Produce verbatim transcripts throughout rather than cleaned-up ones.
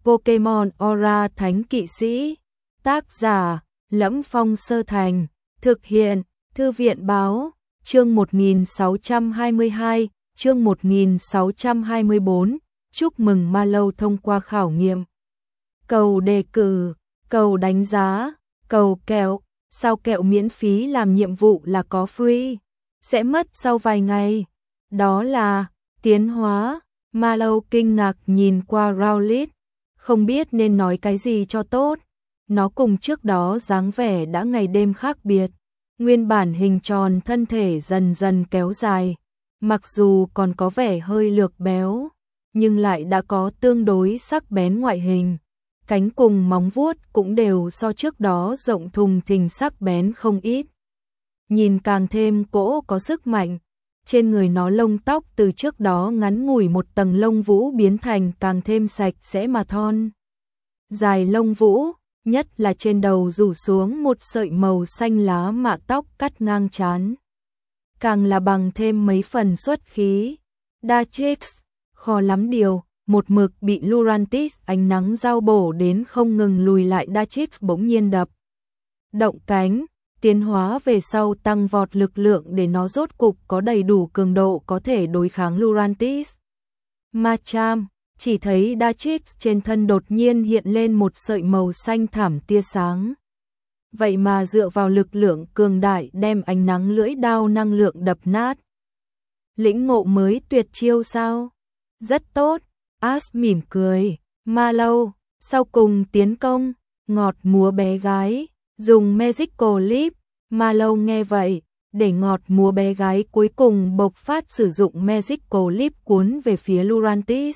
Pokemon Aura Thánh Kỵ Sĩ. Tác giả: Lẫm Phong Sơ Thành. Thực hiện: Thư viện báo. Chương một nghìn sáu trăm hai mươi hai, chương một nghìn sáu trăm hai mươi bốn. Chúc mừng Mallow thông qua khảo nghiệm. Cầu đề cử, cầu đánh giá, cầu kẹo. Sao kẹo miễn phí làm nhiệm vụ là có free? Sẽ mất sau vài ngày. Đó là tiến hóa. Mallow kinh ngạc nhìn qua Rowlet, không biết nên nói cái gì cho tốt. Nó cùng trước đó dáng vẻ đã ngày đêm khác biệt. Nguyên bản hình tròn thân thể dần dần kéo dài, mặc dù còn có vẻ hơi lược béo, nhưng lại đã có tương đối sắc bén ngoại hình. Cánh cùng móng vuốt cũng đều so trước đó rộng thùng thình sắc bén không ít. Nhìn càng thêm cỗ có sức mạnh. Trên người nó lông tóc từ trước đó ngắn ngủi một tầng lông vũ biến thành càng thêm sạch sẽ mà thon. Dài lông vũ, nhất là trên đầu rủ xuống một sợi màu xanh lá mạ tóc cắt ngang trán. Càng là bằng thêm mấy phần xuất khí. Dartrix, khó lắm điều, một mực bị Lurantis ánh nắng giao bổ đến không ngừng lùi lại. Dartrix bỗng nhiên đập động cánh, tiến hóa về sau tăng vọt lực lượng để nó rốt cục có đầy đủ cường độ có thể đối kháng Lurantis. Machamp, chỉ thấy Dartrix trên thân đột nhiên hiện lên một sợi màu xanh thảm tia sáng. Vậy mà dựa vào lực lượng cường đại đem ánh nắng lưỡi đao năng lượng đập nát. Lĩnh ngộ mới tuyệt chiêu sao? Rất tốt, Ash mỉm cười. Mallow, sau cùng tiến công, ngọt múa bé gái, dùng Magical Leap. Mallow nghe vậy, để ngọt múa bé gái cuối cùng bộc phát sử dụng Magical Leap cuốn về phía Lurantis.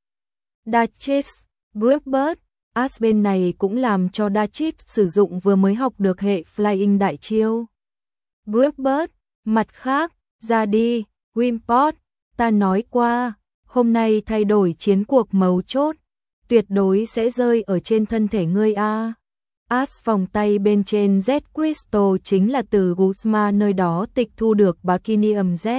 Dartrix, Brewbird, Ash bên này cũng làm cho Dartrix sử dụng vừa mới học được hệ Flying đại chiêu. Brewbird, mặt khác, ra đi, Wimpod, ta nói qua, hôm nay thay đổi chiến cuộc mấu chốt, tuyệt đối sẽ rơi ở trên thân thể ngươi a. Ash vòng tay bên trên Z Crystal chính là từ Guzma nơi đó tịch thu được Bacinium Z.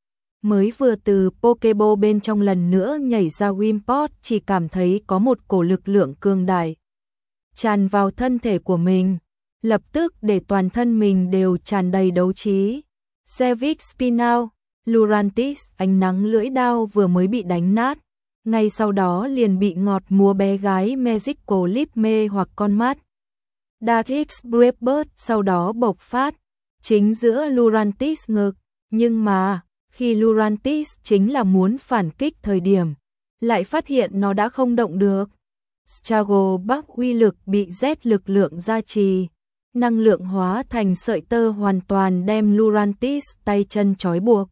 Mới vừa từ Pokeball bên trong lần nữa nhảy ra Wimpod chỉ cảm thấy có một cổ lực lượng cường đại tràn vào thân thể của mình, lập tức để toàn thân mình đều tràn đầy đấu trí. Civic Spinal, Lurantis ánh nắng lưỡi đao vừa mới bị đánh nát, ngay sau đó liền bị ngọt múa bé gái Magical Leap mê hoặc con mắt. Dartrix Brewbird sau đó bộc phát, chính giữa Lurantis ngực, nhưng mà, khi Lurantis chính là muốn phản kích thời điểm, lại phát hiện nó đã không động được. Struggle Buck uy lực bị Z lực lượng gia trì, năng lượng hóa thành sợi tơ hoàn toàn đem Lurantis tay chân trói buộc.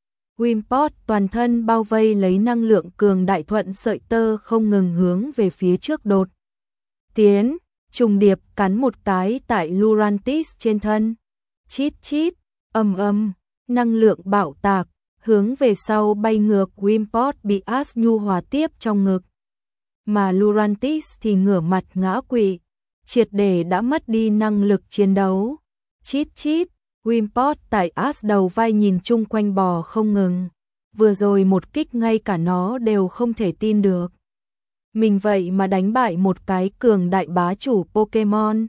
Wimpod toàn thân bao vây lấy năng lượng cường đại thuận sợi tơ không ngừng hướng về phía trước đột tiến, trùng điệp cắn một cái tại Lurantis trên thân. Chít chít, ầm ầm, năng lượng bạo tạc, hướng về sau bay ngược. Wimpod bị Ash nhu hòa tiếp trong ngực, mà Lurantis thì ngửa mặt ngã quỵ, triệt để đã mất đi năng lực chiến đấu. Chít chít, Wimpod tại Ash đầu vai nhìn chung quanh bò không ngừng, vừa rồi một kích ngay cả nó đều không thể tin được. Mình vậy mà đánh bại một cái cường đại bá chủ Pokemon.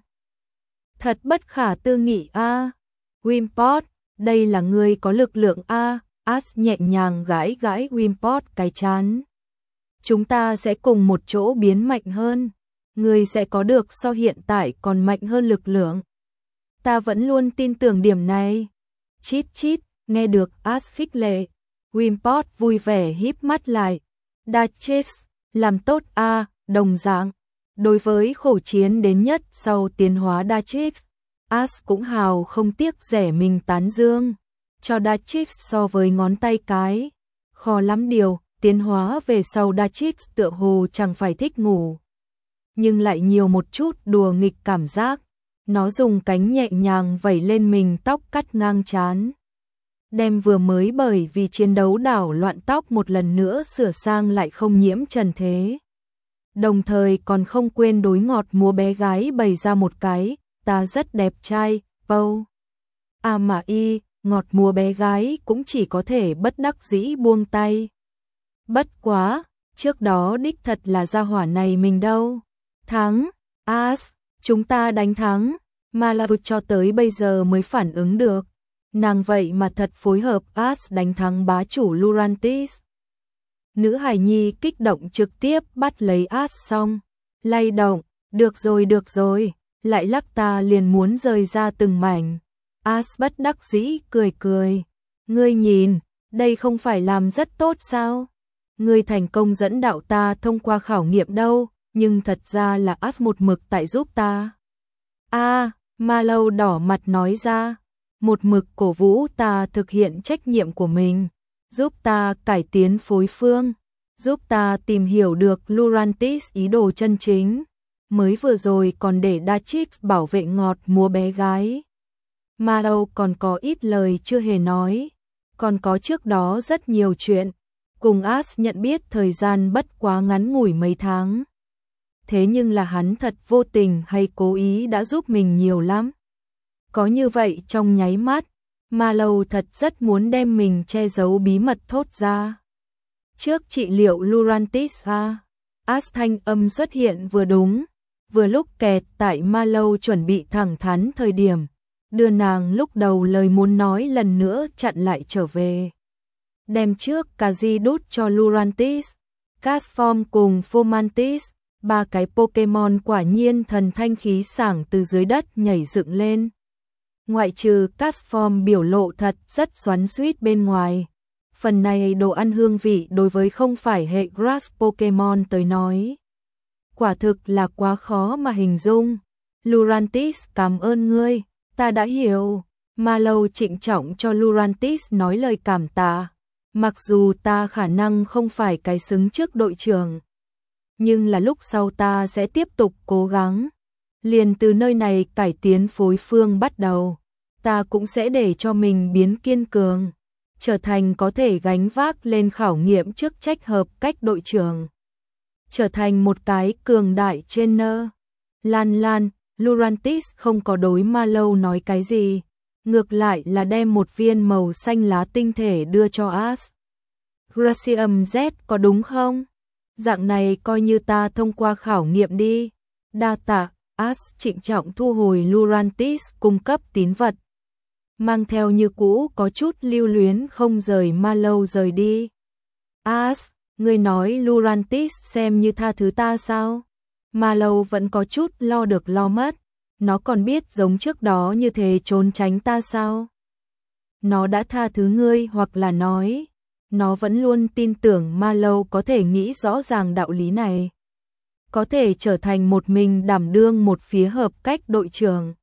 Thật bất khả tư nghị a. À. Wimpod, đây là người có lực lượng a. À. Ash nhẹ nhàng gãi gãi Wimpod cái trán. Chúng ta sẽ cùng một chỗ biến mạnh hơn. Người sẽ có được so hiện tại còn mạnh hơn lực lượng. Ta vẫn luôn tin tưởng điểm này. Chít chít, nghe được Ash khích lệ. Wimpod vui vẻ híp mắt lại. Dartrix, làm tốt a, à, đồng dạng. Đối với khổ chiến đến nhất sau tiến hóa Dartrix, Ash cũng hào không tiếc rẻ mình tán dương. Cho Dartrix so với ngón tay cái. Khó lắm điều, tiến hóa về sau Dartrix tựa hồ chẳng phải thích ngủ, nhưng lại nhiều một chút đùa nghịch cảm giác. Nó dùng cánh nhẹ nhàng vẩy lên mình tóc cắt ngang trán, đem vừa mới bởi vì chiến đấu đảo loạn tóc một lần nữa sửa sang lại không nhiễm trần thế. Đồng thời còn không quên đối ngọt múa bé gái bày ra một cái, ta rất đẹp trai, Pâu. À mà y, ngọt múa bé gái cũng chỉ có thể bất đắc dĩ buông tay. Bất quá, Trước đó đích thật là gia hỏa này mình đâu. Thắng, As, chúng ta đánh thắng. Malav cho tới bây giờ mới phản ứng được. Nàng vậy mà thật phối hợp As đánh thắng bá chủ Lurantis. Nữ hài nhi kích động trực tiếp bắt lấy As xong. Lay động, được rồi được rồi, lại lắc ta liền muốn rời ra từng mảnh. As bất đắc dĩ cười cười. Ngươi nhìn, đây không phải làm rất tốt sao? Ngươi thành công dẫn đạo ta thông qua khảo nghiệm đâu, nhưng thật ra là As một mực tại giúp ta. A, à, Mallow đỏ mặt nói ra, một mực cổ vũ ta thực hiện trách nhiệm của mình, giúp ta cải tiến phối phương, giúp ta tìm hiểu được Lurantis ý đồ chân chính. Mới vừa rồi còn để Datrix bảo vệ ngọt múa bé gái. Mallow còn có ít lời chưa hề nói, còn có trước đó rất nhiều chuyện. Cùng As nhận biết thời gian bất quá ngắn ngủi mấy tháng. Thế nhưng là hắn thật vô tình hay cố ý đã giúp mình nhiều lắm. Có như vậy trong nháy mắt, Mallow thật rất muốn đem mình che giấu bí mật thốt ra. Trước trị liệu Lurantis a, As thanh âm xuất hiện vừa đúng, vừa lúc kẹt tại Mallow chuẩn bị thẳng thắn thời điểm, đưa nàng lúc đầu lời muốn nói lần nữa chặn lại trở về. Đem trước Kazi đút cho Lurantis, Castform cùng Fomantis, ba cái Pokemon quả nhiên thần thanh khí sảng từ dưới đất nhảy dựng lên. Ngoại trừ Castform biểu lộ thật rất xoắn xuýt bên ngoài, phần này đồ ăn hương vị đối với không phải hệ Grass Pokemon tới nói. Quả thực là quá khó mà hình dung. Lurantis cảm ơn ngươi, ta đã hiểu. Mallow trịnh trọng cho Lurantis nói lời cảm tạ. Mặc dù ta khả năng không phải cái xứng trước đội trưởng, nhưng là lúc sau ta sẽ tiếp tục cố gắng. Liền từ nơi này cải tiến phối phương bắt đầu, ta cũng sẽ để cho mình biến kiên cường, trở thành có thể gánh vác lên khảo nghiệm chức trách hợp cách đội trưởng. Trở thành một cái cường đại trainer. Lan Lan, Lurantis không có đối Mallow nói cái gì, ngược lại là đem một viên màu xanh lá tinh thể đưa cho As. Gracium Z có đúng không? Dạng này coi như ta thông qua khảo nghiệm đi. Đa tạ. As trịnh trọng thu hồi Lurantis cung cấp tín vật, mang theo như cũ có chút lưu luyến không rời Mallow rời đi. As, ngươi nói Lurantis xem như tha thứ ta sao? Mallow vẫn có chút lo được lo mất, nó còn biết giống trước đó như thế trốn tránh ta sao? Nó đã tha thứ ngươi hoặc là nói, nó vẫn luôn tin tưởng Mallow có thể nghĩ rõ ràng đạo lý này, có thể trở thành một mình đảm đương một phía hợp cách đội trưởng.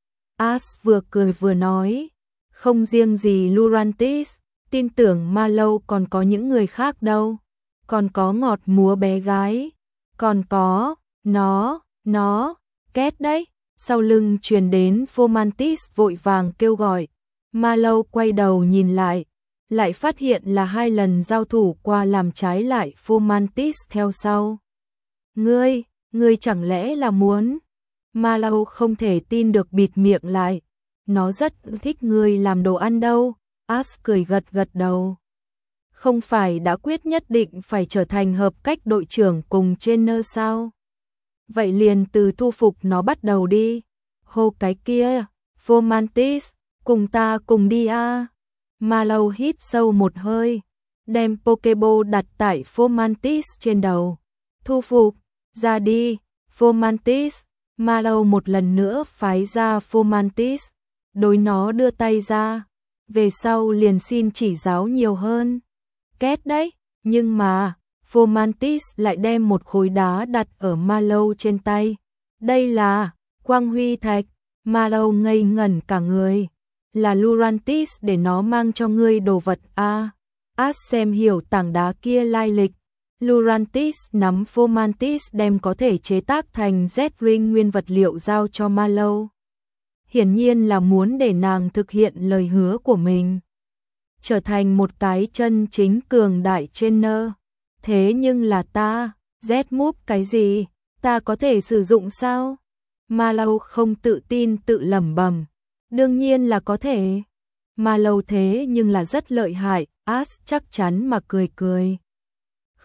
As vừa cười vừa nói, không riêng gì Lurantis, tin tưởng Mallow còn có những người khác đâu, còn có ngọt múa bé gái, còn có, nó, nó, két đấy. Sau lưng truyền đến Fomantis vội vàng kêu gọi, Mallow quay đầu nhìn lại, lại phát hiện là hai lần giao thủ qua làm trái lại Fomantis theo sau. Ngươi, ngươi chẳng lẽ là muốn? Mallow không thể tin được bịt miệng lại, nó rất thích ngươi làm đồ ăn đâu. As cười gật gật đầu. Không phải đã quyết nhất định phải trở thành hợp cách đội trưởng cùng trainer sao? Vậy liền từ thu phục nó bắt đầu đi. Hô cái kia, Fomantis, cùng ta cùng đi a. À. Mallow hít sâu một hơi, đem Pokeball đặt tại Fomantis trên đầu. Thu phục, ra đi, Fomantis. Mallow một lần nữa phái ra Fomantis, đối nó đưa tay ra, về sau liền xin chỉ giáo nhiều hơn. Két đấy, nhưng mà, Fomantis lại đem một khối đá đặt ở Mallow trên tay. Đây là Quang Huy Thạch. Mallow ngây ngẩn cả người. Là Lurantis để nó mang cho ngươi đồ vật a. À, As xem hiểu tảng đá kia lai lịch. Lurantis nắm Fomantis đem có thể chế tác thành Z-ring nguyên vật liệu giao cho Mallow. Hiển nhiên là muốn để nàng thực hiện lời hứa của mình, trở thành một cái chân chính cường đại trainer. Thế nhưng là ta, Z-move cái gì, ta có thể sử dụng sao? Mallow không tự tin tự lẩm bẩm. Đương nhiên là có thể. Mallow thế nhưng là rất lợi hại. As chắc chắn mà cười cười.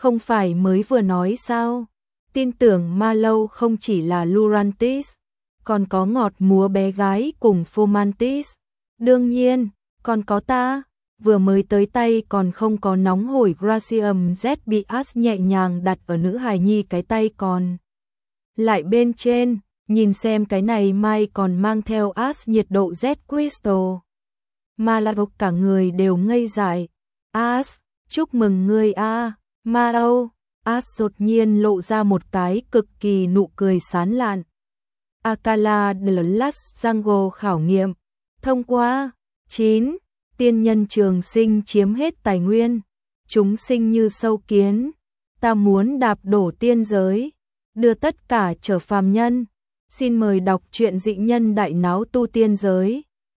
Không phải mới vừa nói sao? Tin tưởng Ma Lâu không chỉ là Lurantis, còn có ngọt múa bé gái cùng Fomantis. Đương nhiên, còn có ta, vừa mới tới tay còn không có nóng hổi Gracium Z bị As nhẹ nhàng đặt ở nữ hài nhi cái tay còn lại bên trên, nhìn xem cái này mai còn mang theo As nhiệt độ Z Crystal. Ma Lâu cả người đều ngây dại. As, chúc mừng ngươi a. Ma Lâu. As đột nhiên lộ ra một cái cực kỳ nụ cười sán lạn. Akala The Last Jungle khảo nghiệm. Thông qua. chín. Tiên nhân trường sinh chiếm hết tài nguyên. Chúng sinh như sâu kiến. Ta muốn đạp đổ tiên giới. Đưa tất cả trở phàm nhân. Xin mời đọc truyện Dị Nhân Đại Náo Tu Tiên Giới.